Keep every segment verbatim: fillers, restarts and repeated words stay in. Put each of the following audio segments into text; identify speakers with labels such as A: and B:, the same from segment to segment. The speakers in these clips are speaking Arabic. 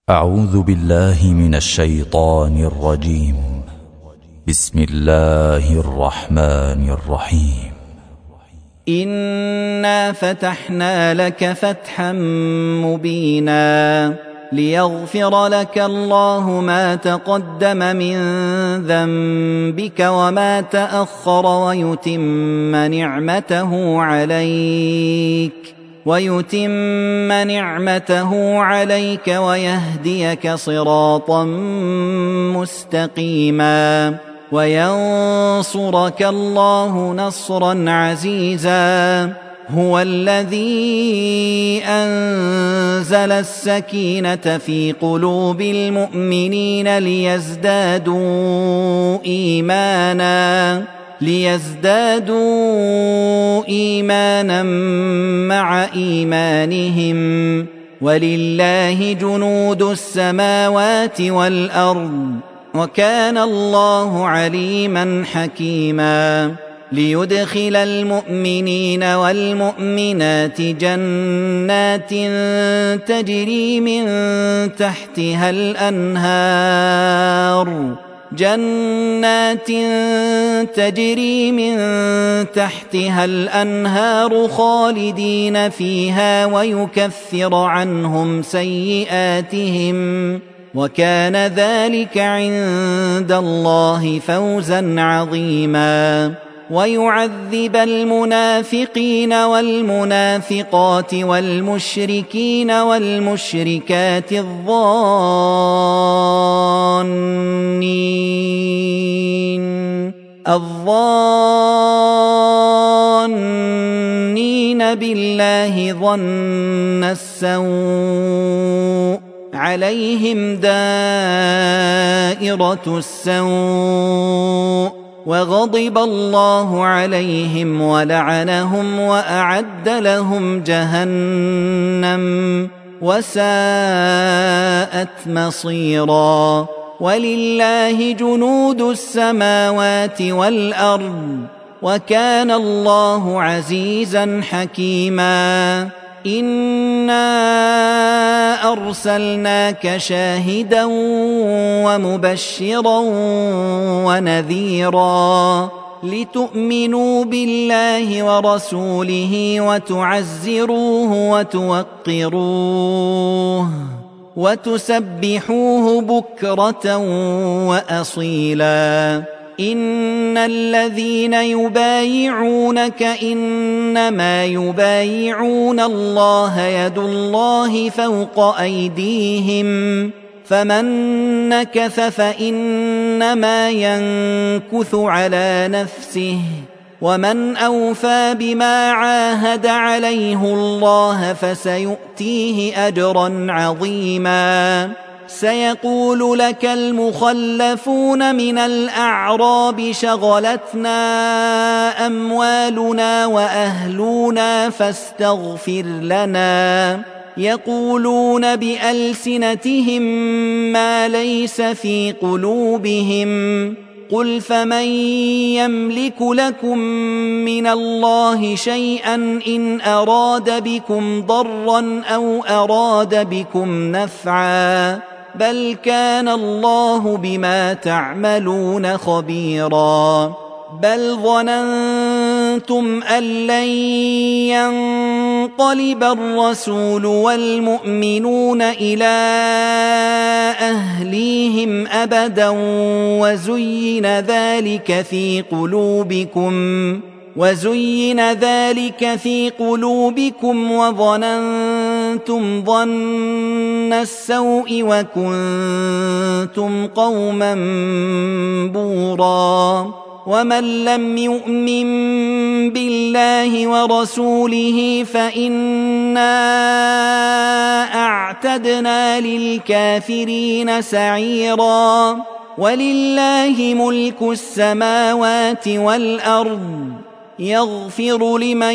A: أعوذ بالله من الشيطان الرجيم. بسم الله الرحمن الرحيم.
B: إنا فتحنا لك فتحا مبينا ليغفر لك الله ما تقدم من ذنبك وما تأخر ويتم نعمته عليك ويتم نعمته عليك ويهديك صراطا مستقيما وينصرك الله نصرا عزيزا. هو الذي أنزل السكينة في قلوب المؤمنين ليزدادوا إيمانا ليزدادوا إيمانا مع إيمانهم ولله جنود السماوات والأرض وكان الله عليما حكيما. ليدخل المؤمنين والمؤمنات جنات تجري من تحتها الأنهار جنات تجري من تحتها الأنهار خالدين فيها ويكفر عنهم سيئاتهم وكان ذلك عند الله فوزا عظيما. ويعذب المنافقين والمنافقات والمشركين والمشركات الظانين الظانين بالله ظن السوء عليهم دائرة السوء وغضب الله عليهم ولعنهم وأعد لهم جهنم وساءت مصيرا. ولله جنود السماوات والأرض وكان الله عزيزا حكيما. إنا أرسلناك شاهدا ومبشرا ونذيرا لتؤمنوا بالله ورسوله وتعزروه وتوقروه وتسبحوه بكرة وأصيلا. إن الذين يبايعونك إنما يبايعون الله يد الله فوق أيديهم فمن نكث فإنما ينكث على نفسه ومن أوفى بما عاهد عليه الله فسيؤتيه أجرا عظيما. سيقول لك المخلفون من الأعراب شغلتنا أموالنا وأهلنا فاستغفر لنا يقولون بألسنتهم ما ليس في قلوبهم قل فمن يملك لكم من الله شيئا إن أراد بكم ضرا أو أراد بكم نفعا بل كان الله بما تعملون خبيرا. بل ظننتم أن لن ينقلب الرسول والمؤمنون إلى أهليهم أبدا وزين ذلك في قلوبكم وزين ذلك في قلوبكم وظننتم ظن السوء وكنتم قوما بورا. ومن لم يؤمن بالله ورسوله فإنا أعتدنا للكافرين سعيرا. ولله ملك السماوات والأرض يغفر لمن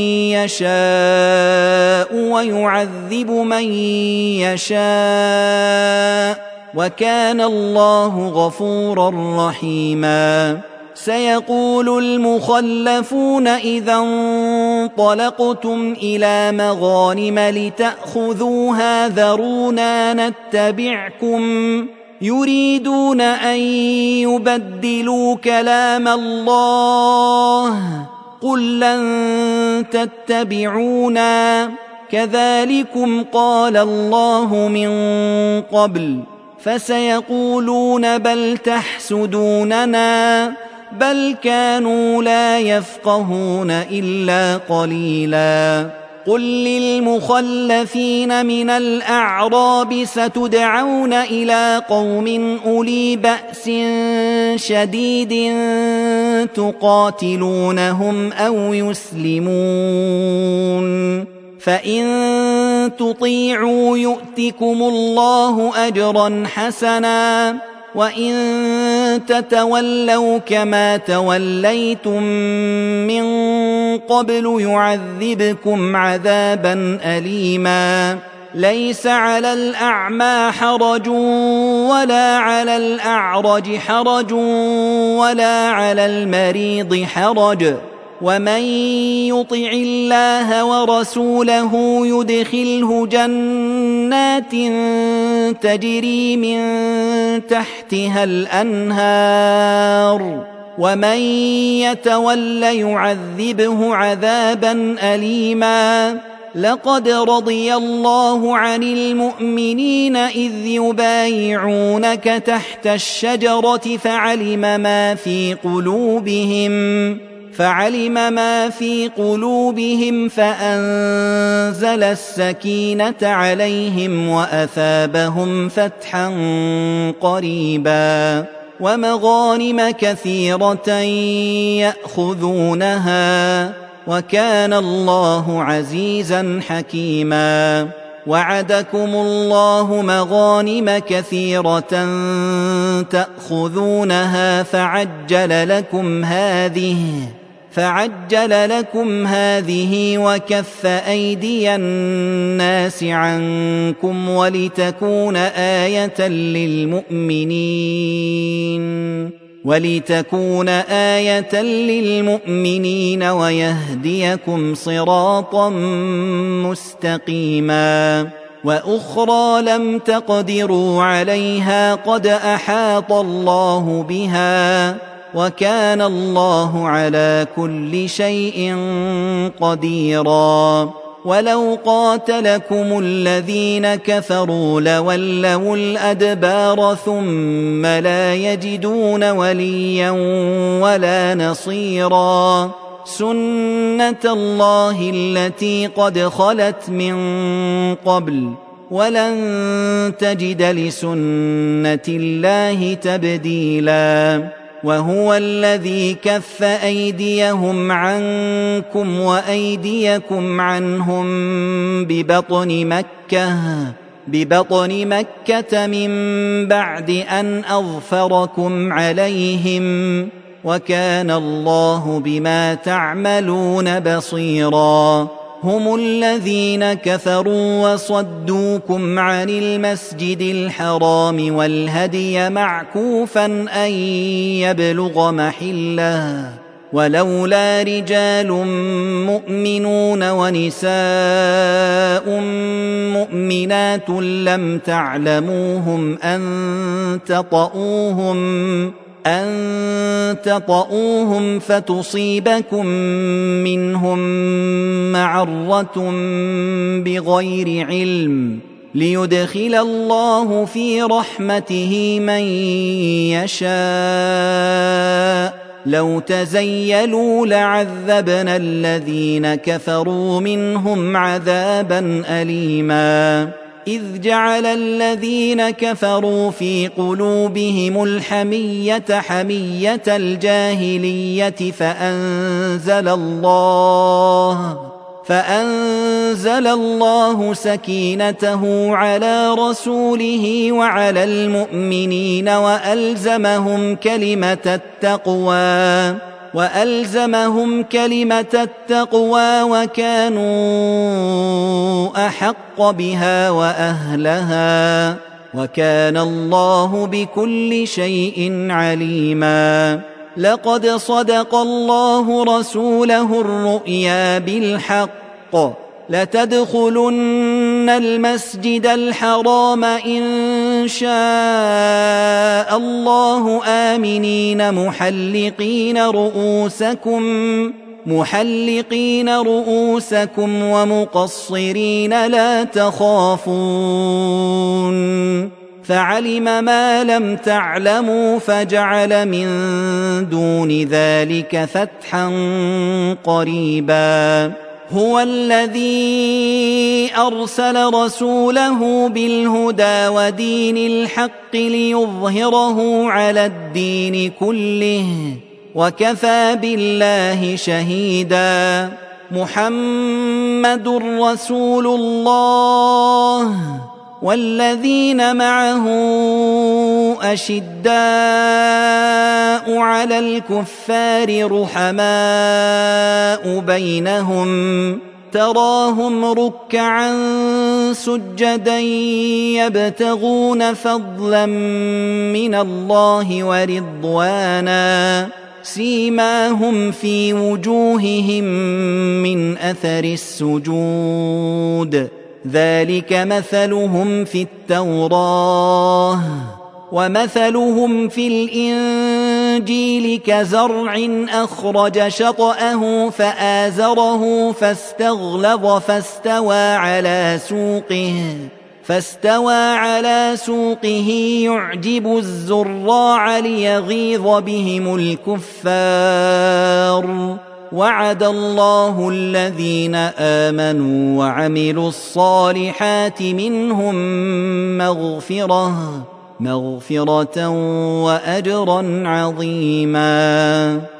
B: يشاء ويعذب من يشاء وكان الله غفورا رحيما. سيقول المخلفون إذا انطلقتم إلى مغانم لتأخذوها ذرونا نتبعكم يريدون أن يبدلوا كلام الله قل لن تتبعونا كذلكم قال الله من قبل فسيقولون بل تحسدوننا بل كانوا لا يفقهون إلا قليلا قل للمخلفين من الأعراب ستدعون إلى قوم أولي بأس شديد تقاتلونهم أو يسلمون فإن تطيعوا يؤتكم الله أجرا حسنا وإن تتولوا كما توليتم من قبل يعذبكم عذابا أليما ليس على الأعمى حرج ولا على الأعرج حرج ولا على المريض حرج ومن يطع الله ورسوله يدخله جنات تجري من تحتها الأنهار ومن يتول يعذبه عذابا أليما لقد رضي الله عن المؤمنين إذ يبايعونك تحت الشجرة فعلم ما في قلوبهم فعلم ما في قلوبهم فأنزل السكينة عليهم وأثابهم فتحا قريبا ومغانم كثيرة يأخذونها وكان الله عزيزا حكيما وعدكم الله مغانم كثيرة تأخذونها فعجل لكم هذه فعجل لكم هذه وكف أيدي الناس عنكم ولتكون آية للمؤمنين ولتكون آية للمؤمنين ويهديكم صراطا مستقيما وأخرى لم تقدروا عليها قد أحاط الله بها وكان الله على كل شيء قديرا ولو قاتلكم الذين كفروا لولوا الأدبار ثم لا يجدون وليا ولا نصيرا سنة الله التي قد خلت من قبل ولن تجد لسنة الله تبديلا وهو الذي كف أيديهم عنكم وأيديكم عنهم ببطن مكة ببطن مكة من بعد أن أظفركم عليهم وكان الله بما تعملون بصيرا هم الذين كفروا وصدوكم عن المسجد الحرام والهدي معكوفا أن يبلغ محله ولولا رجال مؤمنون ونساء مؤمنات لم تعلموهم أن تطؤوهم أن تطؤوهم فتصيبكم منهم معرة بغير علم ليدخل الله في رحمته من يشاء لو تزيلوا لعذبنا الذين كفروا منهم عذابا أليما إذ جعل الذين كفروا في قلوبهم الحمية حمية الجاهلية فأنزل الله فأنزل الله سكينته على رسوله وعلى المؤمنين وألزمهم كلمة التقوى وألزمهم كلمة التقوى وكانوا أحق بها وأهلها وكان الله بكل شيء عليما لقد صدق الله رسوله الرؤيا بالحق لتدخلن المسجد الحرام إن شاء الله آمنين محلقين رؤوسكم محلقين رؤوسكم ومقصرين لا تخافون فعلم ما لم تعلموا فجعل من دون ذلك فتحا قريبا هو الذي أرسل رسوله بالهدى ودين الحق ليظهره على الدين كله وكفى بالله شهيدا محمد رسول الله والذين معه أشداء على الكفار رحماء بينهم تراهم ركعا سجدا يبتغون فضلا من الله ورضوانا سيماهم في وجوههم من أثر السجود ذلك مثلهم في التوراة ومثلهم في الإنجيل كزرع أخرج شطأه فآزره فاستغلظ فاستوى على سوقه فاستوى على سوقه يعجب الزراع ليغيظ بهم الكفار وعد الله الذين آمنوا وعملوا الصالحات منهم مغفرة مغفرة وأجرا عظيما.